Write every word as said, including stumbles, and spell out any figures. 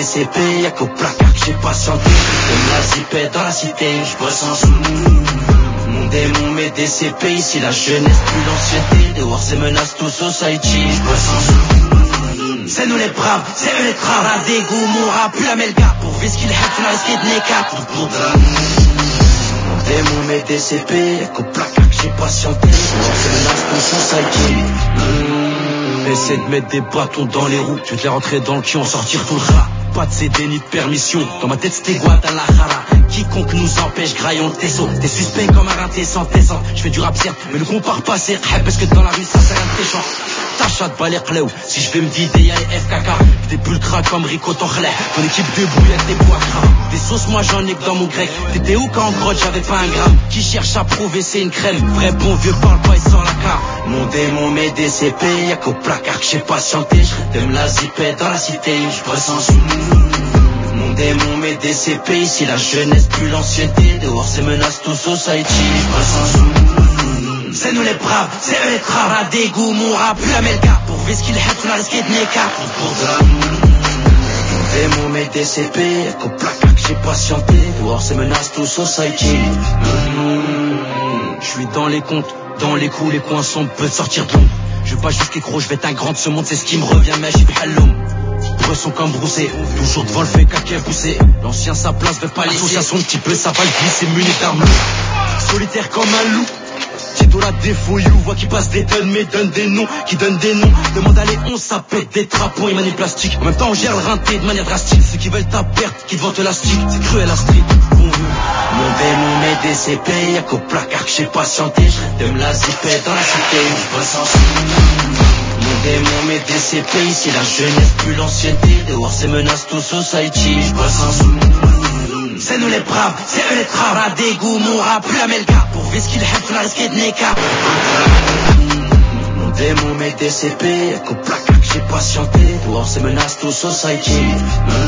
D C P, y'a qu'au placard que j'ai patienté. Comme la zipette dans la cité, j'bosse en sous. Mon démon, mes D C P, ici la jeunesse plus l'ancienneté. Dehors c'est menace tout society, j'bosse en sous. C'est nous les braves, c'est eux les traves. La dégoût, mon rap, plus la melga. Pour vis qu'il hack, on a risqué de nécat. Tout pour de l'amour. Mon démon, mes D C P, y'a qu'au placard que j'ai patienté. Dehors c'est menace tout society. Mmh. Essaie de mettre des bâtons dans les roues. Je vais te les rentrer dans le cul, en sortir tout le rat. Pas de C D ni de permission. Dans ma tête c'était Guadalajara. Quiconque nous empêche, graillons le tesso. T'es suspect comme un rinté sans tesson. Je fais du rap certes, mais le compare pas c'est parce que dans la rue ça sert à rien de téchant. T'achètes de balai clé. Si je vais me vider y'a les F K K. Des bulles crack comme Rico Torlais. Ton équipe débrouille avec des poids gras. Des sauces moi j'en ai que dans mon grec. T'étais où quand en grotte j'avais pas un gramme. Qui cherche à prouver c'est une crème. Vrai bon vieux parle pas il sort la carte. Mon démon mes D C P, y'a qu'au placard que j'ai patienté. J'rêve la zipette dans la cité, j'bosse en sous. Mon démon mes D C P, ici la jeunesse plus l'ancienneté. Dehors c'est menace tout society, j'bosse en sous. C'est nous les braves, c'est eux les traves. La dégoût, mon rap, plus la melga. Pour vis qu'il hack, on a risqué de nécat. Pour de l'amour. Mon démon mes D C P, y'a qu'au placard que j'ai patienté. Dehors c'est menace tout society. Je suis dans les comptes, dans les coups, les coins sombres peuvent sortir de l'ombre. Je veux pas juste qu'écro, je vais être un grand de ce monde, c'est ce qui me revient, mais j'y halloum. Bresson comme broussé, toujours devant le fait qu'à poussé. L'ancien sa place veut pas laisser. Association petit peu, ça va le glisser, muni d'armes lourdes. Solitaire comme un loup. Tito la défouillou, voit qui passe des tonnes, mais donne des noms, qui donne des noms. Demande à Léon, ça pète des drapeaux, il manie le plastique. En même temps, on gère le rinté de manière drastique. Ceux qui veulent ta perte, qui te vantent l'élastique, c'est cruel la street. Mon démon, mes D C P, y'a qu'au placard que j'ai patienté. J'aime la zipette dans la cité, j'bosse en sous. Mon démon, mes D C P, ici la jeunesse plus l'ancienneté. Dehors c'est menace tout society, j'bosse en sous. C'est nous les braves, c'est eux les traves. La dégoût, mon rap, plus la melga. Pour vis qu'il hack, on a risqué de nécat. Mon démon, mes D C P, y'a qu'au placard que j'ai patienté. Dehors c'est menace tout society.